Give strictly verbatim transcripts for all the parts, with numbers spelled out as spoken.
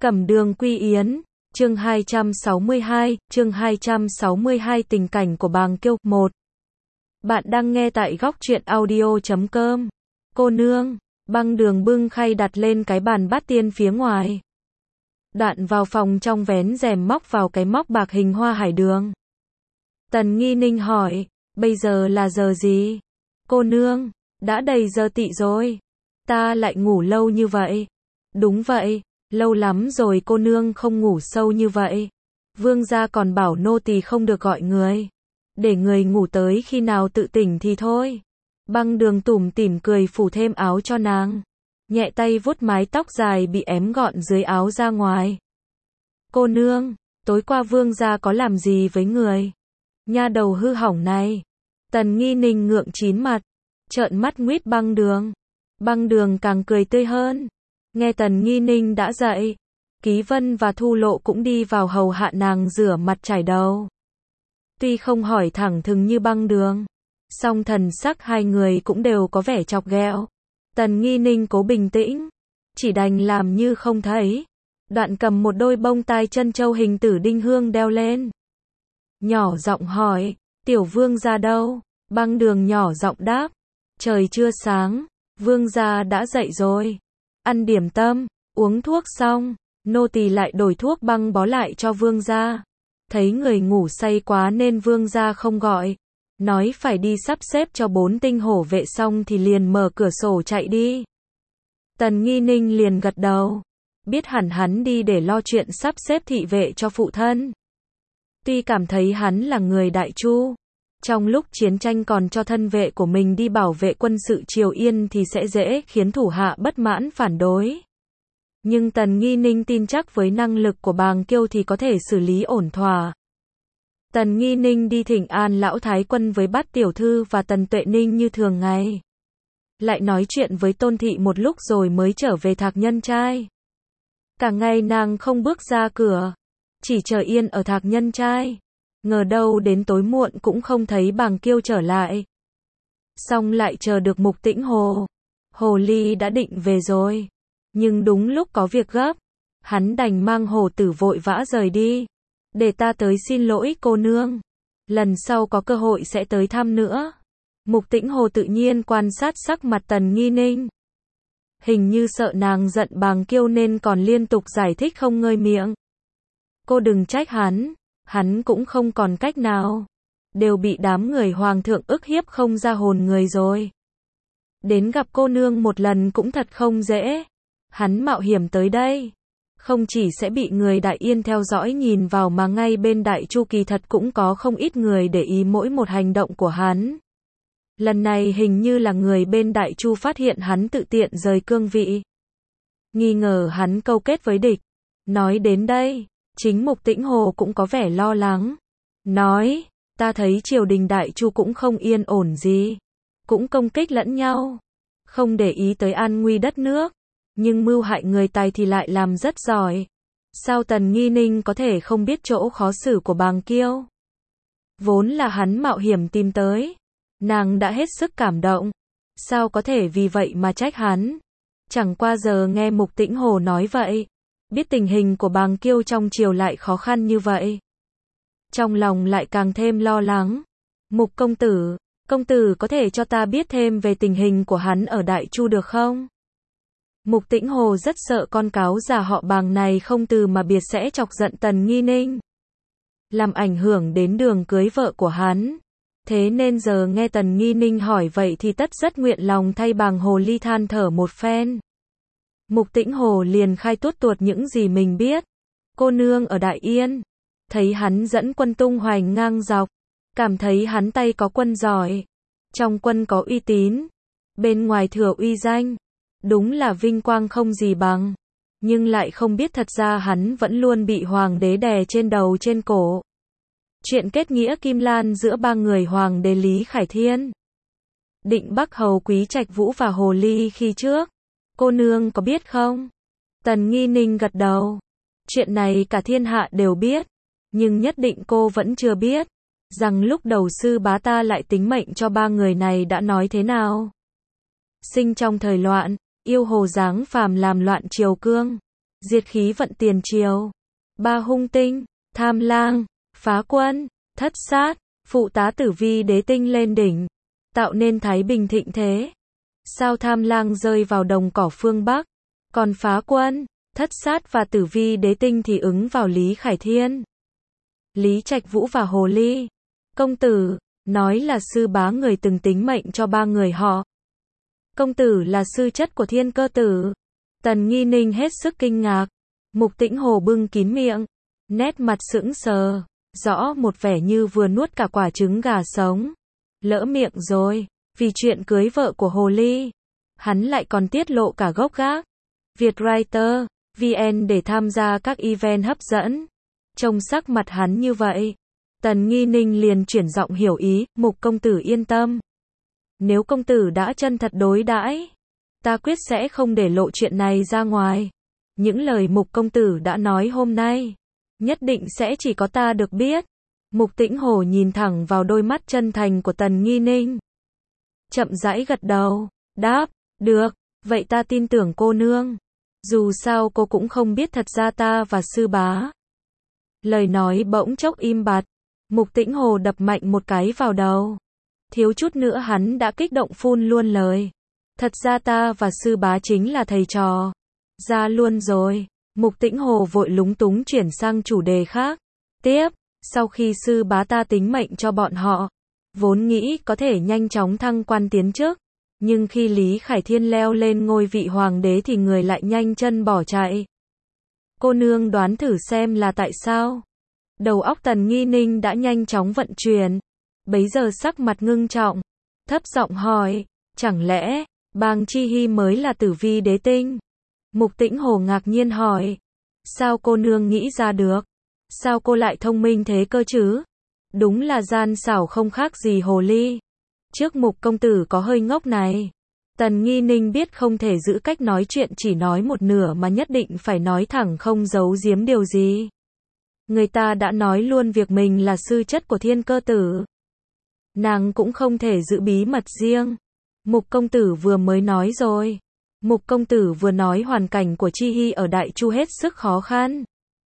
Cẩm Đường Quy Yến, chương hai trăm sáu mươi hai, chương hai trăm sáu mươi hai tình cảnh của Bàng Kiêu, một. Bạn đang nghe tại góc truyện audio chấm com. Cô nương, Băng Đường bưng khay đặt lên cái bàn bát tiên phía ngoài. Đoạn vào phòng trong vén rèm móc vào cái móc bạc hình hoa hải đường. Tần Nghi Ninh hỏi, bây giờ là giờ gì? Cô nương, đã đầy giờ tỵ rồi. Ta lại ngủ lâu như vậy. Đúng vậy, lâu lắm rồi cô nương không ngủ sâu như vậy. Vương gia còn bảo nô tỳ không được gọi người. Để người ngủ tới khi nào tự tỉnh thì thôi. Băng Đường tủm tỉm cười phủ thêm áo cho nàng. Nhẹ tay vuốt mái tóc dài bị ém gọn dưới áo ra ngoài. Cô nương, tối qua vương gia có làm gì với người? Nha đầu hư hỏng này. Tần Nghi Ninh ngượng chín mặt, trợn mắt nguýt Băng Đường. Băng Đường càng cười tươi hơn. Nghe Tần Nghi Ninh đã dậy, Ký Vân và Thu Lộ cũng đi vào hầu hạ nàng rửa mặt chải đầu. Tuy không hỏi thẳng thừng như Băng Đường, song thần sắc hai người cũng đều có vẻ chọc ghẹo. Tần Nghi Ninh cố bình tĩnh, chỉ đành làm như không thấy. Đoạn cầm một đôi bông tai chân châu hình tử đinh hương đeo lên. Nhỏ giọng hỏi, tiểu vương gia đâu? Băng Đường nhỏ giọng đáp, trời chưa sáng, vương gia đã dậy rồi. Ăn điểm tâm, uống thuốc xong, nô tỳ lại đổi thuốc băng bó lại cho vương gia. Thấy người ngủ say quá nên vương gia không gọi, nói phải đi sắp xếp cho bốn tinh hổ vệ xong thì liền mở cửa sổ chạy đi. Tần Nghi Ninh liền gật đầu, biết hẳn hắn đi để lo chuyện sắp xếp thị vệ cho phụ thân. Tuy cảm thấy hắn là người Đại Chu, trong lúc chiến tranh còn cho thân vệ của mình đi bảo vệ quân sự Triều Yên thì sẽ dễ khiến thủ hạ bất mãn phản đối. Nhưng Tần Nghi Ninh tin chắc với năng lực của Bàng Kiêu thì có thể xử lý ổn thỏa. Tần Nghi Ninh đi thỉnh an lão thái quân với Bát tiểu thư và Tần Tuệ Ninh như thường ngày. Lại nói chuyện với Tôn thị một lúc rồi mới trở về Thạc Nhân Trai. Cả ngày nàng không bước ra cửa, chỉ chờ yên ở Thạc Nhân Trai. Ngờ đâu đến tối muộn cũng không thấy Bàng Kiêu trở lại. Xong lại chờ được Mục Tĩnh Hồ. Hồ ly đã định về rồi. Nhưng đúng lúc có việc gấp, hắn đành mang Hồ Tử vội vã rời đi. Để ta tới xin lỗi cô nương. Lần sau có cơ hội sẽ tới thăm nữa. Mục Tĩnh Hồ tự nhiên quan sát sắc mặt Tần Nghi Ninh. Hình như sợ nàng giận Bàng Kiêu nên còn liên tục giải thích không ngơi miệng. Cô đừng trách hắn. Hắn cũng không còn cách nào. Đều bị đám người hoàng thượng ức hiếp không ra hồn người rồi. Đến gặp cô nương một lần cũng thật không dễ. Hắn mạo hiểm tới đây. Không chỉ sẽ bị người Đại Yên theo dõi nhìn vào mà ngay bên Đại Chu kỳ thật cũng có không ít người để ý mỗi một hành động của hắn. Lần này hình như là người bên Đại Chu phát hiện hắn tự tiện rời cương vị. Nghi ngờ hắn câu kết với địch. Nói đến đây, chính Mục Tĩnh Hồ cũng có vẻ lo lắng. Nói, ta thấy triều đình Đại Chu cũng không yên ổn gì. Cũng công kích lẫn nhau. Không để ý tới an nguy đất nước. Nhưng mưu hại người Tài thì lại làm rất giỏi. Sao Tần Nghi Ninh có thể không biết chỗ khó xử của Bàng Kiêu? Vốn là hắn mạo hiểm tìm tới. Nàng đã hết sức cảm động. Sao có thể vì vậy mà trách hắn? Chẳng qua giờ nghe Mục Tĩnh Hồ nói vậy. Biết tình hình của Bàng Kiêu trong triều lại khó khăn như vậy. Trong lòng lại càng thêm lo lắng. Mục công tử, công tử có thể cho ta biết thêm về tình hình của hắn ở Đại Chu được không? Mục Tĩnh Hồ rất sợ con cáo già họ Bàng này không từ mà biệt sẽ chọc giận Tần Nghi Ninh. Làm ảnh hưởng đến đường cưới vợ của hắn. Thế nên giờ nghe Tần Nghi Ninh hỏi vậy thì tất rất nguyện lòng thay Bàng Hồ ly than thở một phen. Mục Tĩnh Hồ liền khai tuốt tuột những gì mình biết. Cô nương ở Đại Yên. Thấy hắn dẫn quân tung hoành ngang dọc. Cảm thấy hắn tay có quân giỏi. Trong quân có uy tín. Bên ngoài thừa uy danh. Đúng là vinh quang không gì bằng. Nhưng lại không biết thật ra hắn vẫn luôn bị hoàng đế đè trên đầu trên cổ. Chuyện kết nghĩa Kim Lan giữa ba người hoàng đế Lý Khải Thiên, Định Bắc Hầu Quý Trạch Vũ và Hồ Ly khi trước. Cô nương có biết không? Tần Nghi Ninh gật đầu. Chuyện này cả thiên hạ đều biết. Nhưng nhất định cô vẫn chưa biết. Rằng lúc đầu sư bá ta lại tính mệnh cho ba người này đã nói thế nào. Sinh trong thời loạn. Yêu hồ dáng phàm làm loạn triều cương. diệt khí vận tiền triều. Ba hung tinh, Tham Lang, Phá Quân, Thất Sát, phụ tá Tử Vi đế tinh lên đỉnh, tạo nên thái bình thịnh thế. Sao Tham Lang rơi vào đồng cỏ phương Bắc, còn Phá Quân, Thất Sát và Tử Vi đế tinh thì ứng vào Lý Khải Thiên. Lý Trạch Vũ và Hồ Ly, công tử, nói là sư bá người từng tính mệnh cho ba người họ. Công tử là sư chất của Thiên Cơ Tử. Tần Nghi Ninh hết sức kinh ngạc. Mục Tĩnh Hồ bưng kín miệng, nét mặt sững sờ, rõ một vẻ như vừa nuốt cả quả trứng gà sống. Lỡ miệng rồi, vì chuyện cưới vợ của Hồ Ly, hắn lại còn tiết lộ cả gốc gác. Vietwriter, vê en để tham gia các event hấp dẫn. Trông sắc mặt hắn như vậy, Tần Nghi Ninh liền chuyển giọng hiểu ý, Mục công tử yên tâm. Nếu công tử đã chân thật đối đãi, ta quyết sẽ không để lộ chuyện này ra ngoài. Những lời Mục công tử đã nói hôm nay, nhất định sẽ chỉ có ta được biết. Mục Tĩnh Hồ nhìn thẳng vào đôi mắt chân thành của Tần Nghi Ninh, chậm rãi gật đầu, đáp, được, vậy ta tin tưởng cô nương. Dù sao cô cũng không biết thật ra ta và sư bá. Lời nói bỗng chốc im bặt, Mục Tĩnh Hồ đập mạnh một cái vào đầu. Thiếu chút nữa hắn đã kích động phun luôn lời. Thật ra ta và sư bá chính là thầy trò. Ra luôn rồi. Mục Tĩnh Hồ vội lúng túng chuyển sang chủ đề khác. Tiếp, sau khi sư bá ta tính mệnh cho bọn họ, vốn nghĩ có thể nhanh chóng thăng quan tiến chức. Nhưng khi Lý Khải Thiên leo lên ngôi vị hoàng đế thì người lại nhanh chân bỏ chạy. Cô nương đoán thử xem là tại sao? Đầu óc Tần Nghi Ninh đã nhanh chóng vận chuyển. Bấy giờ sắc mặt ngưng trọng, thấp giọng hỏi, chẳng lẽ, Bàng Chi Hy mới là Tử Vi đế tinh? Mục Tĩnh Hồ ngạc nhiên hỏi, sao cô nương nghĩ ra được? Sao cô lại thông minh thế cơ chứ? Đúng là gian xảo không khác gì hồ ly. Trước Mục công tử có hơi ngốc này. Tần Nghi Ninh biết không thể giữ cách nói chuyện chỉ nói một nửa mà nhất định phải nói thẳng không giấu giếm điều gì. Người ta đã nói luôn việc mình là sư chất của Thiên Cơ Tử. Nàng cũng không thể giữ bí mật riêng. Mục công tử vừa mới nói rồi. Mục công tử vừa nói hoàn cảnh của Chi Hy ở Đại Chu hết sức khó khăn.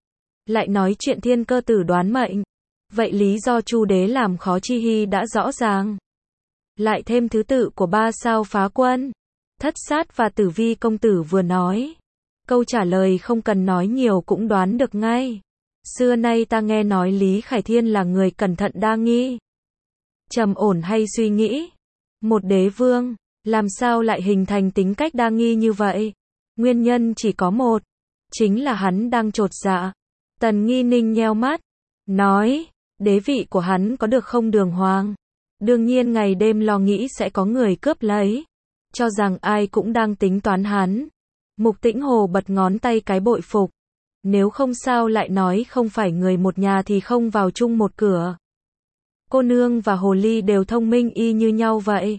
Lại nói chuyện Thiên Cơ Tử đoán mệnh. Vậy lý do Chu đế làm khó Chi Hy đã rõ ràng. Lại thêm thứ tự của ba sao Phá Quân, Thất Sát và Tử Vi công tử vừa nói. Câu trả lời không cần nói nhiều cũng đoán được ngay. Xưa nay ta nghe nói Lý Khải Thiên là người cẩn thận đa nghi, trầm ổn hay suy nghĩ. Một đế vương, làm sao lại hình thành tính cách đa nghi như vậy? Nguyên nhân chỉ có một, chính là hắn đang chột dạ. Tần Nghi Ninh nheo mắt, nói, đế vị của hắn có được không đường hoàng? Đương nhiên ngày đêm lo nghĩ sẽ có người cướp lấy, cho rằng ai cũng đang tính toán hắn. Mục Tĩnh Hồ bật ngón tay cái bội phục. Nếu không sao lại nói không phải người một nhà thì không vào chung một cửa. Cô nương và hồ ly đều thông minh y như nhau vậy.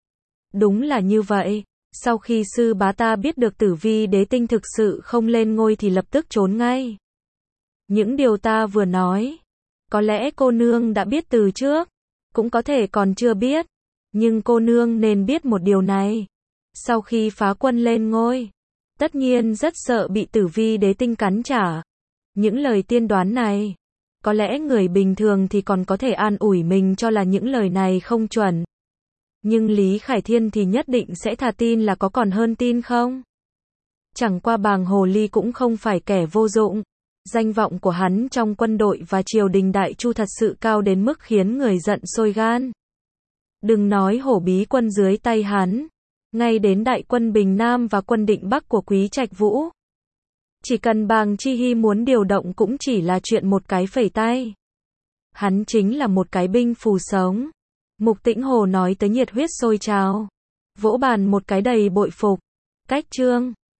Đúng là như vậy. Sau khi sư bá ta biết được Tử Vi đế tinh thực sự không lên ngôi thì lập tức trốn ngay. Những điều ta vừa nói, có lẽ cô nương đã biết từ trước, cũng có thể còn chưa biết. Nhưng cô nương nên biết một điều này. Sau khi Phá Quân lên ngôi, tất nhiên rất sợ bị Tử Vi đế tinh cắn trả. Những lời tiên đoán này, có lẽ người bình thường thì còn có thể an ủi mình cho là những lời này không chuẩn. Nhưng Lý Khải Thiên thì nhất định sẽ thà tin là có còn hơn tin không. Chẳng qua Bàng Hồ Ly cũng không phải kẻ vô dụng. Danh vọng của hắn trong quân đội và triều đình Đại Chu thật sự cao đến mức khiến người giận sôi gan. Đừng nói hổ bí quân dưới tay hắn, ngay đến đại quân Bình Nam và quân Định Bắc của Quý Trạch Vũ. Chỉ cần Bàng Chi Hy muốn điều động cũng chỉ là chuyện một cái phẩy tay. Hắn chính là một cái binh phù sống. Mục Tĩnh Hồ nói tới nhiệt huyết sôi trào, vỗ bàn một cái đầy bội phục. Cách chương